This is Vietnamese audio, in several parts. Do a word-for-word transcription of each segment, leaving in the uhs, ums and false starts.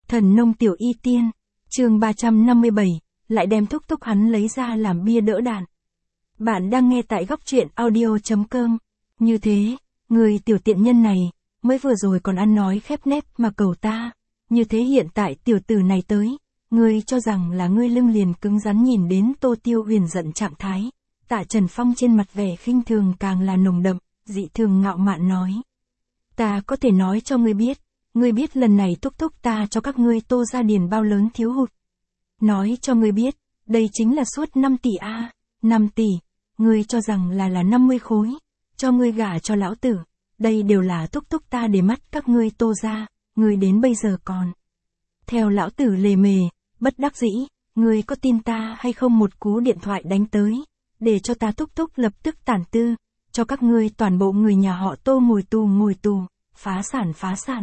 Thần nông tiểu y tiên, chương ba trăm năm mươi bảy, lại đem thúc thúc hắn lấy ra làm bia đỡ đạn. Bạn đang nghe tại góc truyện audio chấm com. Như thế, người tiểu tiện nhân này, mới vừa rồi còn ăn nói khép nép mà cầu ta. Như thế hiện tại tiểu tử này tới, ngươi cho rằng là ngươi lưng liền cứng rắn. Nhìn đến Tô Tiêu Huyền giận trạng thái, Tạ Trần Phong trên mặt vẻ khinh thường càng là nồng đậm, dị thường ngạo mạn nói. Ta có thể nói cho ngươi biết, ngươi biết lần này thúc thúc ta cho các ngươi Tô gia điền bao lớn thiếu hụt. Nói cho ngươi biết, đây chính là suốt năm tỷ a, năm tỷ, ngươi cho rằng là là năm mươi khối, cho ngươi gả cho lão tử, đây đều là thúc thúc ta để mắt các ngươi Tô gia, ngươi đến bây giờ còn theo lão tử lề mề, bất đắc dĩ, ngươi có tin ta hay không? Một cú điện thoại đánh tới, để cho ta thúc thúc lập tức tản tư, cho các ngươi toàn bộ người nhà họ Tô ngồi tù ngồi tù, phá sản phá sản.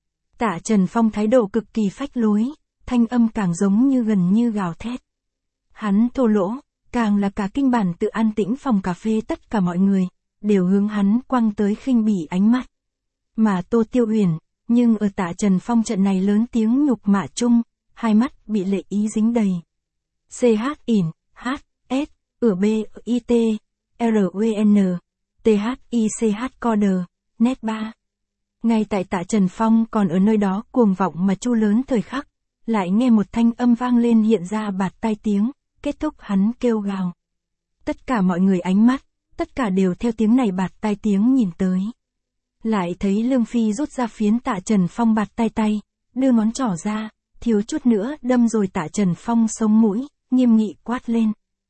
Tạ Trần Phong thái độ cực kỳ phách lối, thanh âm càng giống như gần như gào thét. Hắn thô lỗ, càng là cả kinh bản tự an tĩnh phòng cà phê tất cả mọi người, đều hướng hắn quăng tới khinh bỉ ánh mắt. Mà Tô Tiêu Huyền, nhưng ở Tạ Trần Phong trận này lớn tiếng nhục mạ chung, hai mắt bị lệ ý dính đầy. C H in, H, S, ở B, I T, R U N, T H I C H Coder, Net ba. Ngay tại Tạ Trần Phong còn ở nơi đó cuồng vọng mà chu lớn thời khắc, lại nghe một thanh âm vang lên hiện ra bạt tai tiếng, kết thúc hắn kêu gào. Tất cả mọi người ánh mắt, tất cả đều theo tiếng này bạt tai tiếng nhìn tới. Lại thấy Lương Phi rút ra phiến Tạ Trần Phong bạt tai tay, đưa ngón trỏ ra, thiếu chút nữa đâm rồi Tạ Trần Phong sống mũi, nghiêm nghị quát lên.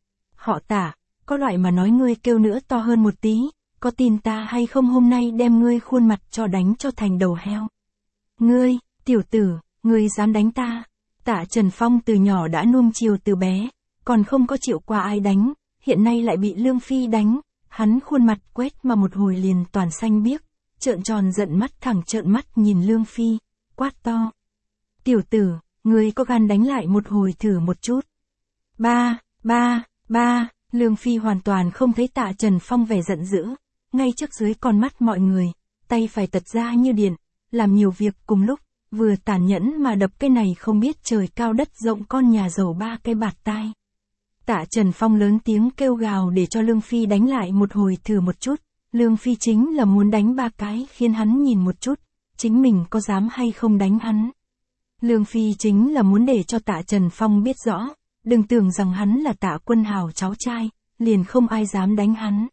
Họ Tạ, có loại mà nói ngươi kêu nữa to hơn một tí, có tin ta hay không hôm nay đem ngươi khuôn mặt cho đánh cho thành đầu heo. Ngươi, tiểu tử, ngươi dám đánh ta. Tạ Trần Phong từ nhỏ đã nuông chiều từ bé, còn không có chịu qua ai đánh, hiện nay lại bị Lương Phi đánh, hắn khuôn mặt quét mà một hồi liền toàn xanh biếc, trợn tròn giận mắt thẳng trợn mắt nhìn Lương Phi, quát to. Tiểu tử, ngươi có gan đánh lại một hồi thử một chút. Ba, ba, ba, Lương Phi hoàn toàn không thấy Tạ Trần Phong vẻ giận dữ, ngay trước dưới con mắt mọi người, tay phải tật ra như điện, làm nhiều việc cùng lúc, vừa tàn nhẫn mà đập cái này không biết trời cao đất rộng con nhà giàu ba cái bạt tai. Tạ Trần Phong lớn tiếng kêu gào để cho Lương Phi đánh lại một hồi thử một chút, Lương Phi chính là muốn đánh ba cái khiến hắn nhìn một chút, chính mình có dám hay không đánh hắn. Lương Phi chính là muốn để cho Tạ Trần Phong biết rõ, đừng tưởng rằng hắn là Tạ Quân Hào cháu trai, liền không ai dám đánh hắn.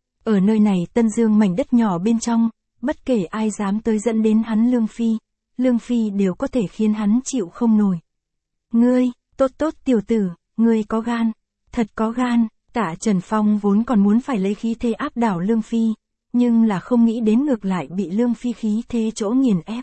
Ở nơi này Tân Dương mảnh đất nhỏ bên trong, bất kể ai dám tới dẫn đến hắn Lương Phi, Lương Phi đều có thể khiến hắn chịu không nổi. Ngươi, tốt tốt tiểu tử, ngươi có gan, thật có gan. Tạ Trần Phong vốn còn muốn phải lấy khí thế áp đảo Lương Phi, nhưng là không nghĩ đến ngược lại bị Lương Phi khí thế chỗ nghiền ép.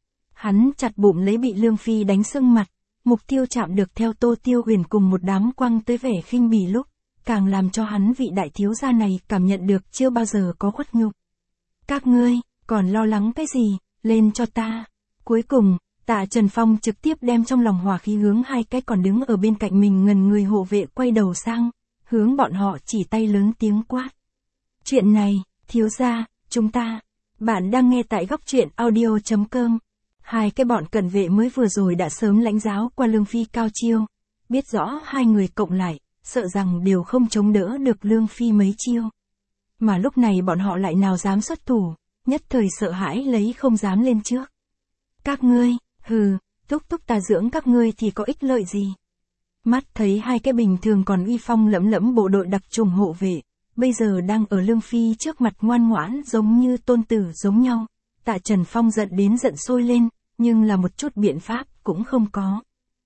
Hắn chặt bụng lấy bị Lương Phi đánh sưng mặt, mục tiêu chạm được theo Tô Tiêu Huyền cùng một đám quăng tới vẻ khinh bỉ lúc, càng làm cho hắn vị đại thiếu gia này cảm nhận được chưa bao giờ có khuất nhục. Các ngươi, còn lo lắng cái gì, lên cho ta. Cuối cùng, Tạ Trần Phong trực tiếp đem trong lòng hỏa khí hướng hai cái còn đứng ở bên cạnh mình ngần người hộ vệ quay đầu sang, hướng bọn họ chỉ tay lớn tiếng quát. Chuyện này, thiếu gia, chúng ta, bạn đang nghe tại góc truyện audio chấm com. Hai cái bọn cận vệ mới vừa rồi đã sớm lãnh giáo qua Lương Phi cao chiêu, biết rõ hai người cộng lại, sợ rằng đều không chống đỡ được Lương Phi mấy chiêu. Mà lúc này bọn họ lại nào dám xuất thủ, nhất thời sợ hãi lấy không dám lên trước. Các ngươi, hừ, thúc thúc ta dưỡng các ngươi thì có ích lợi gì? Mắt thấy hai cái bình thường còn uy phong lẫm lẫm bộ đội đặc trùng hộ vệ, bây giờ đang ở Lương Phi trước mặt ngoan ngoãn giống như tôn tử giống nhau. Tạ Trần Phong giận đến giận sôi lên, nhưng là một chút biện pháp cũng không có.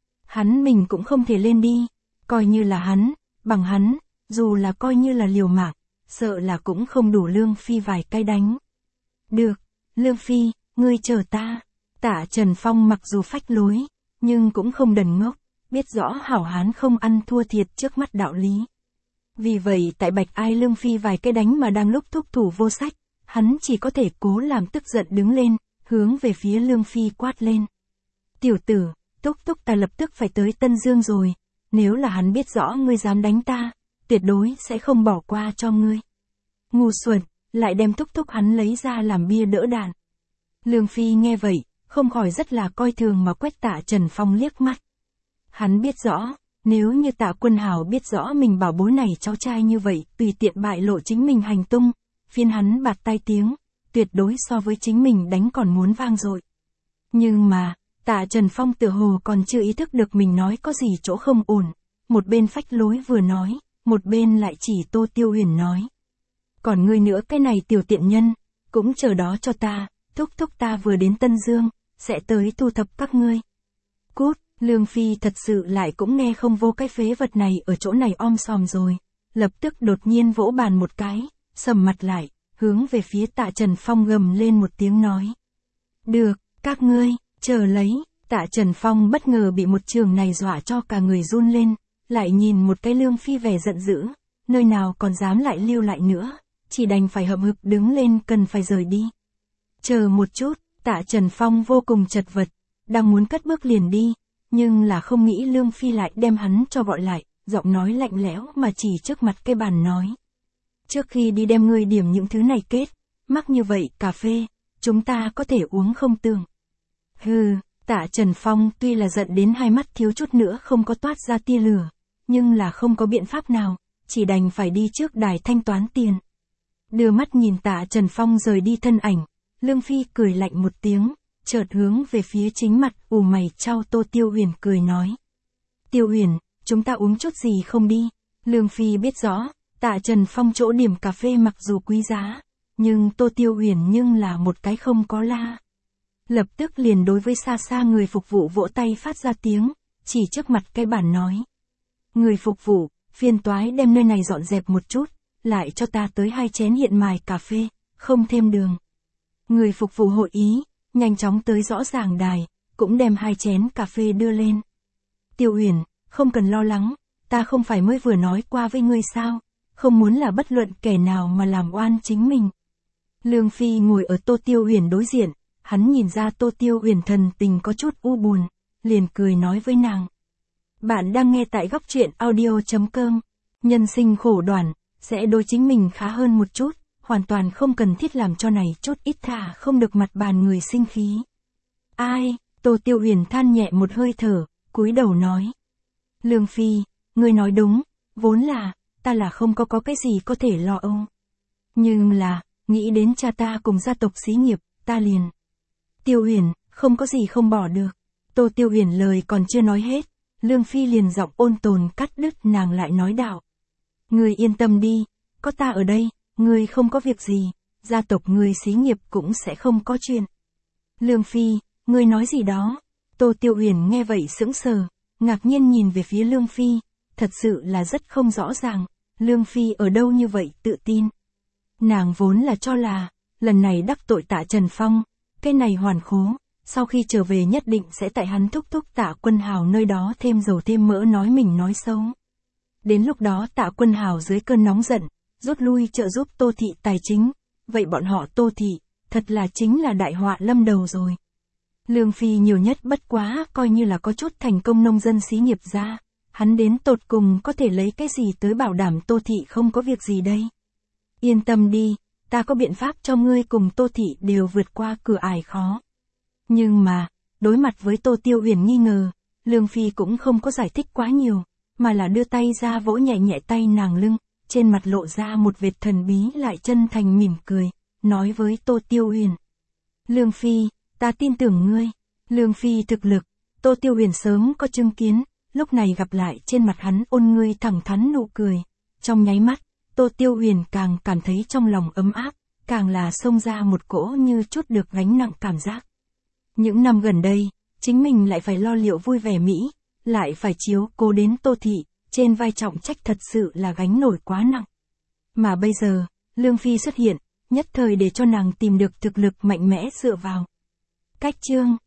Hắn mình cũng không thể lên đi, coi như là hắn, bằng hắn, dù là coi như là liều mạng, sợ là cũng không đủ Lương Phi vài cái đánh. Được, Lương Phi, ngươi chờ ta. Tạ Trần Phong mặc dù phách lối, nhưng cũng không đần ngốc, biết rõ hảo hán không ăn thua thiệt trước mắt đạo lý. Vì vậy tại Bạch Ai Lương Phi vài cái đánh mà đang lúc thúc thủ vô sách, hắn chỉ có thể cố làm tức giận đứng lên, hướng về phía Lương Phi quát lên. Tiểu tử, thúc thúc ta lập tức phải tới Tân Dương rồi, nếu là hắn biết rõ ngươi dám đánh ta, tuyệt đối sẽ không bỏ qua cho ngươi. Ngu xuẩn, lại đem thúc thúc hắn lấy ra làm bia đỡ đạn. Lương Phi nghe vậy, không khỏi rất là coi thường mà quét Tạ Trần Phong liếc mắt. Hắn biết rõ, nếu như Tạ Quân Hào biết rõ mình bảo bối này cháu trai như vậy, tùy tiện bại lộ chính mình hành tung, phiên hắn bạt tai tiếng, tuyệt đối so với chính mình đánh còn muốn vang dội. Nhưng mà, Tạ Trần Phong tựa hồ còn chưa ý thức được mình nói có gì chỗ không ổn, một bên phách lối vừa nói, một bên lại chỉ Tô Tiêu Huyền nói. Còn ngươi nữa cái này tiểu tiện nhân, cũng chờ đó cho ta, thúc thúc ta vừa đến Tân Dương, sẽ tới thu thập các ngươi. Cút, Lương Phi thật sự lại cũng nghe không vô cái phế vật này ở chỗ này om sòm rồi, lập tức đột nhiên vỗ bàn một cái, sầm mặt lại, hướng về phía Tạ Trần Phong gầm lên một tiếng nói. Được, các ngươi, chờ lấy, Tạ Trần Phong bất ngờ bị một trường này dọa cho cả người run lên, lại nhìn một cái Lương Phi vẻ giận dữ, nơi nào còn dám lại lưu lại nữa, chỉ đành phải hậm hực đứng lên cần phải rời đi. Chờ một chút, Tạ Trần Phong vô cùng chật vật, đang muốn cất bước liền đi, nhưng là không nghĩ Lương Phi lại đem hắn cho gọi lại, giọng nói lạnh lẽo mà chỉ trước mặt cái bàn nói. Trước khi đi đem ngươi điểm những thứ này kết, mắc như vậy cà phê, chúng ta có thể uống không tưởng. Hừ, Tạ Trần Phong tuy là giận đến hai mắt thiếu chút nữa không có toát ra tia lửa, nhưng là không có biện pháp nào, chỉ đành phải đi trước đài thanh toán tiền. Đưa mắt nhìn Tạ Trần Phong rời đi thân ảnh, Lương Phi cười lạnh một tiếng, chợt hướng về phía chính mặt ù mày trao Tô Tiêu Huyền cười nói. Tiêu Huyền, chúng ta uống chút gì không đi? Lương Phi biết rõ, Tạ Trần Phong chỗ điểm cà phê mặc dù quý giá, nhưng Tô Tiêu Huyền nhưng là một cái không có la. Lập tức liền đối với xa xa người phục vụ vỗ tay phát ra tiếng, chỉ trước mặt cái bàn nói. Người phục vụ, phiền toái đem nơi này dọn dẹp một chút, lại cho ta tới hai chén hiện mài cà phê, không thêm đường. Người phục vụ hội ý, nhanh chóng tới rõ ràng đài, cũng đem hai chén cà phê đưa lên. Tiêu Huyền, không cần lo lắng, ta không phải mới vừa nói qua với ngươi sao, không muốn là bất luận kẻ nào mà làm oan chính mình. Lương Phi ngồi ở Tô Tiêu Huyền đối diện, hắn nhìn ra Tô Tiêu Huyền thần tình có chút u buồn, liền cười nói với nàng. Bạn đang nghe tại góc truyện audio chấm com, nhân sinh khổ đoàn, sẽ đối chính mình khá hơn một chút, hoàn toàn không cần thiết làm cho này chút ít thả không được mặt bàn người sinh khí. Ai, Tô Tiêu Huyền than nhẹ một hơi thở, cúi đầu nói. Lương Phi, ngươi nói đúng, vốn là, ta là không có có cái gì có thể lo âu. Nhưng là, nghĩ đến cha ta cùng gia tộc xí nghiệp, ta liền. Tiêu Huyền, không có gì không bỏ được. Tô Tiêu Huyền lời còn chưa nói hết, Lương Phi liền giọng ôn tồn cắt đứt nàng lại nói đạo. Ngươi yên tâm đi, có ta ở đây, ngươi không có việc gì, gia tộc ngươi xí nghiệp cũng sẽ không có chuyện. Lương Phi, ngươi nói gì đó? Tô Tiêu Huyền nghe vậy sững sờ, ngạc nhiên nhìn về phía Lương Phi, thật sự là rất không rõ ràng, Lương Phi ở đâu như vậy tự tin. Nàng vốn là cho là, lần này đắc tội Tạ Trần Phong, cái này hoàn khố, sau khi trở về nhất định sẽ tại hắn thúc thúc Tạ Quân Hào nơi đó thêm dầu thêm mỡ nói mình nói xấu. Đến lúc đó Tạ Quân Hào dưới cơn nóng giận, rút lui trợ giúp Tô Thị tài chính, vậy bọn họ Tô Thị, thật là chính là đại họa lâm đầu rồi. Lương Phi nhiều nhất bất quá coi như là có chút thành công nông dân xí nghiệp ra, hắn đến tột cùng có thể lấy cái gì tới bảo đảm Tô Thị không có việc gì đây. Yên tâm đi, ta có biện pháp cho ngươi cùng Tô Thị đều vượt qua cửa ải khó. Nhưng mà, đối mặt với Tô Tiêu Huyền nghi ngờ, Lương Phi cũng không có giải thích quá nhiều, mà là đưa tay ra vỗ nhẹ nhẹ tay nàng lưng, trên mặt lộ ra một vệt thần bí lại chân thành mỉm cười, nói với Tô Tiêu Huyền. Lương Phi, ta tin tưởng ngươi. Lương Phi thực lực, Tô Tiêu Huyền sớm có chứng kiến, lúc này gặp lại trên mặt hắn ôn ngươi thẳng thắn nụ cười. Trong nháy mắt, Tô Tiêu Huyền càng cảm thấy trong lòng ấm áp, càng là xông ra một cỗ như chút được gánh nặng cảm giác. Những năm gần đây, chính mình lại phải lo liệu vui vẻ Mỹ, lại phải chiếu cố đến Tô Thị, trên vai trọng trách thật sự là gánh nổi quá nặng. Mà bây giờ, Lương Phi xuất hiện, nhất thời để cho nàng tìm được thực lực mạnh mẽ dựa vào. Cách chương